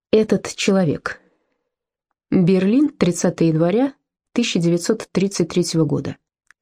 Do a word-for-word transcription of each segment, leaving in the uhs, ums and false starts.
Этот человек. Берлин, тридцатого января тысяча девятьсот тридцать третьего года.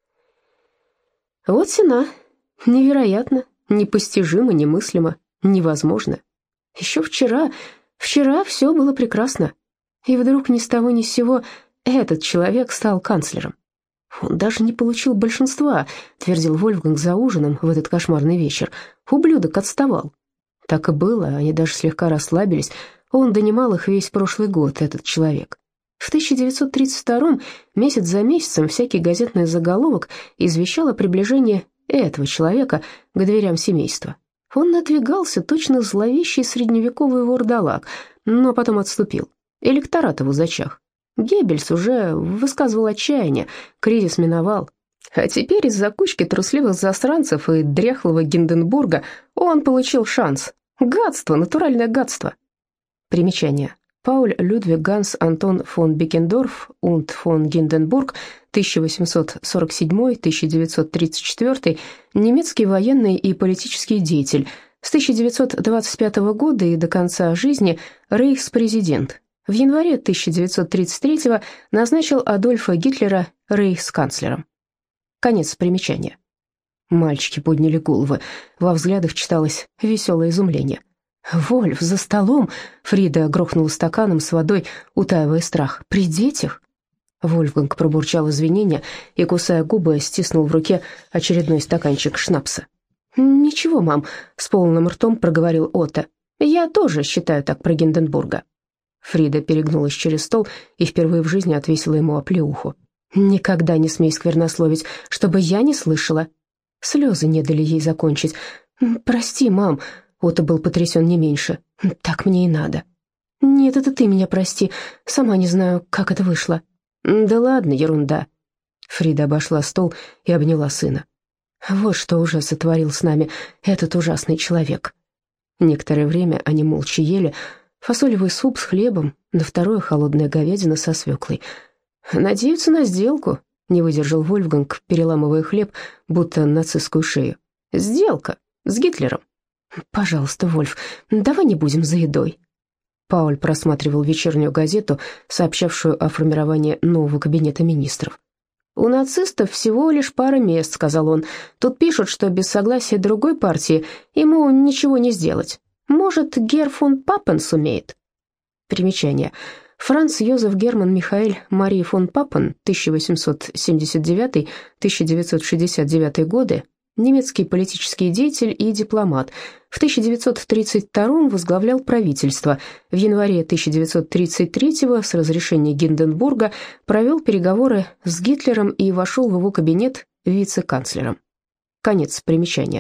Вот сена. Невероятно, непостижимо, немыслимо, невозможно. Еще вчера, вчера все было прекрасно. И вдруг ни с того ни с сего этот человек стал канцлером. Он даже не получил большинства, твердил Вольфганг за ужином в этот кошмарный вечер. Ублюдок отставал. Так и было, они даже слегка расслабились. Он донимал их весь прошлый год, этот человек. В тысяча девятьсот тридцать втором, месяц за месяцем, всякий газетный заголовок извещал о приближении этого человека к дверям семейства. Он надвигался, точно зловещий средневековый вурдалак, но потом отступил. Электорат его зачах. Геббельс уже высказывал отчаяние, кризис миновал. А теперь из-за кучки трусливых засранцев и дряхлого Гинденбурга он получил шанс. Гадство, натуральное гадство. Примечание. Пауль Людвиг Ганс Антон фон Беккендорф und фон Гинденбург, тысяча восемьсот сорок седьмой — тысяча девятьсот тридцать четвёртый, немецкий военный и политический деятель, с тысяча девятьсот двадцать пятого года и до конца жизни рейхспрезидент. В январе тысяча девятьсот тридцать третьего назначил Адольфа Гитлера рейхсканцлером. Конец примечания. Мальчики подняли головы, во взглядах читалось веселое изумление. «Вольф, за столом!» — Фрида грохнула стаканом с водой, утаивая страх. «При детях?» Вольфганг пробурчал извинения и, кусая губы, стиснул в руке очередной стаканчик шнапса. «Ничего, мам», — с полным ртом проговорил Отто. «Я тоже считаю так про Гинденбурга». Фрида перегнулась через стол и впервые в жизни отвесила ему оплеуху. «Никогда не смей сквернословить, чтобы я не слышала». Слезы не дали ей закончить. «Прости, мам», — Отто был потрясен не меньше. «Так мне и надо». «Нет, это ты меня прости. Сама не знаю, как это вышло». «Да ладно, ерунда». Фрида обошла стол и обняла сына. «Вот что уже сотворил с нами этот ужасный человек». Некоторое время они молча ели фасолевый суп с хлебом, на второе холодная говядина со свеклой. «Надеются на сделку», — не выдержал Вольфганг, переламывая хлеб, будто нацистскую шею. «Сделка с Гитлером». «Пожалуйста, Вольф, давай не будем за едой». Пауль просматривал вечернюю газету, сообщавшую о формировании нового кабинета министров. «У нацистов всего лишь пара мест», — сказал он. «Тут пишут, что без согласия другой партии ему ничего не сделать. Может, Герр фон Папен сумеет?» Примечание. Франц Йозеф Герман Михаэль Марии фон Папен, тысяча восемьсот семьдесят девятый — тысяча девятьсот шестьдесят девятый годы, немецкий политический деятель и дипломат. В тысяча девятьсот тридцать втором возглавлял правительство. В январе тысяча девятьсот тридцать третьего с разрешения Гинденбурга провел переговоры с Гитлером и вошел в его кабинет вице-канцлером. Конец примечания.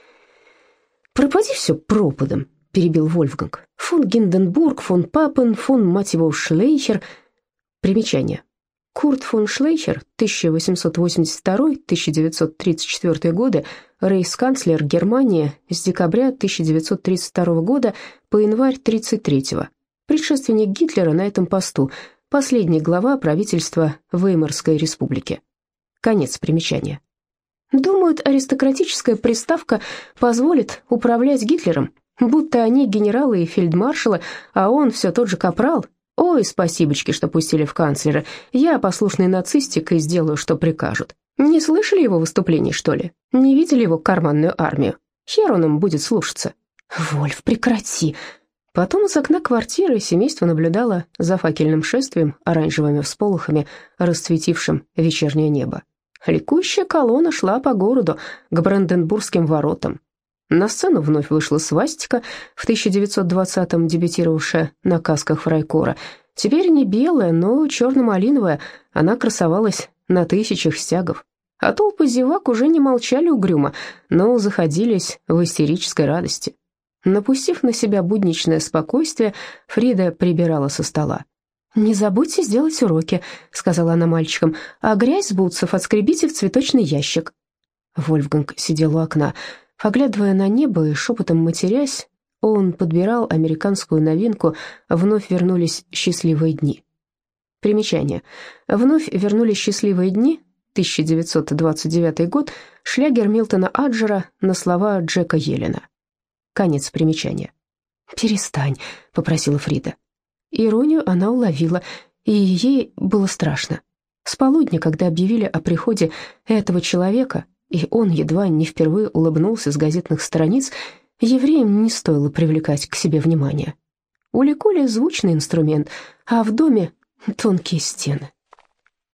«Пропади все пропадом», — перебил Вольфганг. «Фон Гинденбург, фон Папен, фон, мать его, Шлейхер». Примечание. Курт фон Шлейхер, тысяча восемьсот восемьдесят второй — тысяча девятьсот тридцать четвёртый годы, рейхсканцлер Германии с декабря тысяча девятьсот тридцать второго года по январь тридцать третьего. Предшественник Гитлера на этом посту, последний глава правительства Веймарской республики. Конец примечания. Думают, аристократическая приставка позволит управлять Гитлером, будто они генералы и фельдмаршалы, а он все тот же капрал. Ой, спасибочки, что пустили в канцлера. Я, послушный нацистик, и сделаю, что прикажут. Не слышали его выступлений, что ли? Не видели его карманную армию? Хер он им будет слушаться. Вольф, прекрати. Потом из окна квартиры семейство наблюдало за факельным шествием, оранжевыми всполохами, расцветившим вечернее небо. Ликующая колонна шла по городу, к Бранденбургским воротам. На сцену вновь вышла свастика, в тысяча девятьсот двадцатом дебютировавшая на касках фрайкора. Теперь не белая, но черно-малиновая, она красовалась на тысячах стягов. А толпы зевак уже не молчали угрюмо, но заходились в истерической радости. Напустив на себя будничное спокойствие, Фрида прибирала со стола. «Не забудьте сделать уроки», — сказала она мальчикам, «а грязь с бутсов отскребите в цветочный ящик». Вольфганг сидел у окна. Поглядывая на небо и шепотом матерясь, он подбирал американскую новинку «Вновь вернулись счастливые дни». Примечание. «Вновь вернулись счастливые дни», тысяча девятьсот двадцать девятый год, шлягер Милтона Аджера на слова Джека Йеллена. Конец примечания. «Перестань», — попросила Фрида. Иронию она уловила, и ей было страшно. С полудня, когда объявили о приходе этого человека, и он едва не впервые улыбнулся с газетных страниц, евреям не стоило привлекать к себе внимание. У Ликули звучный инструмент, а в доме тонкие стены.